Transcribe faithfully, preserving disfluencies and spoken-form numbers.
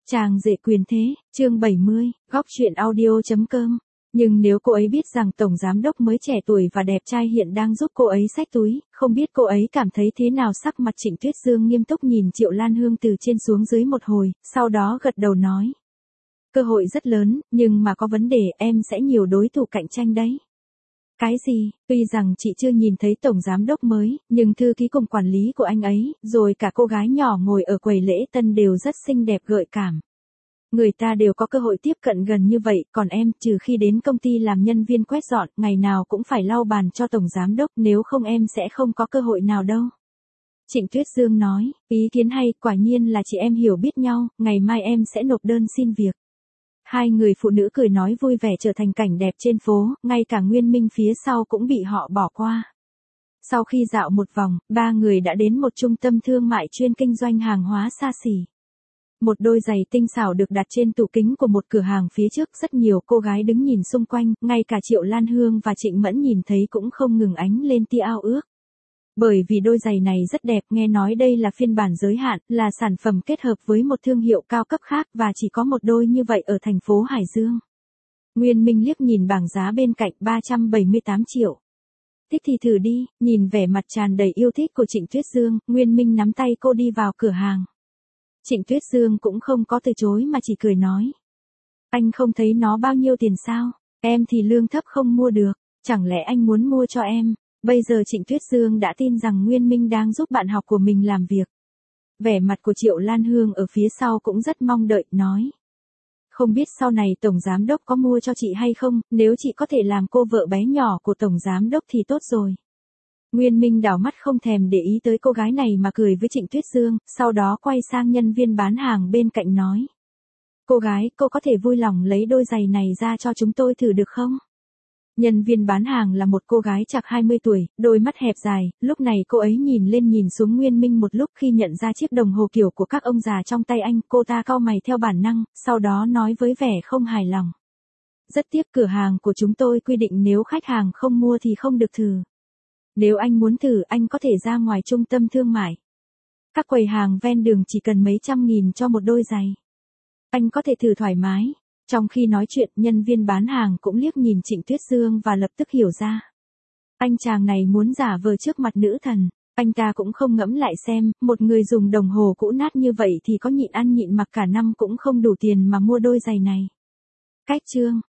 Chàng rể quyền thế, chương bảy mươi, góc truyện audio.com. Nhưng nếu cô ấy biết rằng tổng giám đốc mới trẻ tuổi và đẹp trai hiện đang giúp cô ấy xách túi, không biết cô ấy cảm thấy thế nào. Sắc mặt Trịnh Tuyết Dương nghiêm túc nhìn Triệu Lan Hương từ trên xuống dưới một hồi, sau đó gật đầu nói. Cơ hội rất lớn, nhưng mà có vấn đề, em sẽ nhiều đối thủ cạnh tranh đấy. Cái gì? Tuy rằng chị chưa nhìn thấy tổng giám đốc mới, nhưng thư ký cùng quản lý của anh ấy, rồi cả cô gái nhỏ ngồi ở quầy lễ tân đều rất xinh đẹp gợi cảm. Người ta đều có cơ hội tiếp cận gần như vậy, còn em, trừ khi đến công ty làm nhân viên quét dọn, ngày nào cũng phải lau bàn cho tổng giám đốc, nếu không em sẽ không có cơ hội nào đâu. Trịnh Tuyết Dương nói, ý kiến hay, quả nhiên là chị em hiểu biết nhau, ngày mai em sẽ nộp đơn xin việc. Hai người phụ nữ cười nói vui vẻ trở thành cảnh đẹp trên phố, ngay cả Nguyên Minh phía sau cũng bị họ bỏ qua. Sau khi dạo một vòng, ba người đã đến một trung tâm thương mại chuyên kinh doanh hàng hóa xa xỉ. Một đôi giày tinh xảo được đặt trên tủ kính của một cửa hàng phía trước, rất nhiều cô gái đứng nhìn xung quanh, ngay cả Triệu Lan Hương và Trịnh Mẫn nhìn thấy cũng không ngừng ánh lên tia ao ước. Bởi vì đôi giày này rất đẹp, nghe nói đây là phiên bản giới hạn, là sản phẩm kết hợp với một thương hiệu cao cấp khác và chỉ có một đôi như vậy ở thành phố Hải Dương. Nguyên Minh liếc nhìn bảng giá bên cạnh ba trăm bảy mươi tám triệu. Thích thì thử đi, nhìn vẻ mặt tràn đầy yêu thích của Trịnh Tuyết Dương, Nguyên Minh nắm tay cô đi vào cửa hàng. Trịnh Tuyết Dương cũng không có từ chối mà chỉ cười nói. Anh không thấy nó bao nhiêu tiền sao, em thì lương thấp không mua được, chẳng lẽ anh muốn mua cho em? Bây giờ Trịnh Tuyết Dương đã tin rằng Nguyên Minh đang giúp bạn học của mình làm việc. Vẻ mặt của Triệu Lan Hương ở phía sau cũng rất mong đợi, nói. Không biết sau này Tổng Giám Đốc có mua cho chị hay không, nếu chị có thể làm cô vợ bé nhỏ của Tổng Giám Đốc thì tốt rồi. Nguyên Minh đảo mắt không thèm để ý tới cô gái này mà cười với Trịnh Tuyết Dương, sau đó quay sang nhân viên bán hàng bên cạnh nói. Cô gái, cô có thể vui lòng lấy đôi giày này ra cho chúng tôi thử được không? Nhân viên bán hàng là một cô gái chạc hai mươi tuổi, đôi mắt hẹp dài, lúc này cô ấy nhìn lên nhìn xuống Nguyên Minh một lúc, khi nhận ra chiếc đồng hồ kiểu của các ông già trong tay anh, cô ta cau mày theo bản năng, sau đó nói với vẻ không hài lòng. Rất tiếc, cửa hàng của chúng tôi quy định nếu khách hàng không mua thì không được thử. Nếu anh muốn thử, anh có thể ra ngoài trung tâm thương mại. Các quầy hàng ven đường chỉ cần mấy trăm nghìn cho một đôi giày. Anh có thể thử thoải mái. Trong khi nói chuyện, nhân viên bán hàng cũng liếc nhìn Trịnh Tuyết Dương và lập tức hiểu ra. Anh chàng này muốn giả vờ trước mặt nữ thần. Anh ta cũng không ngẫm lại xem, một người dùng đồng hồ cũ nát như vậy thì có nhịn ăn nhịn mặc cả năm cũng không đủ tiền mà mua đôi giày này. Cách chương.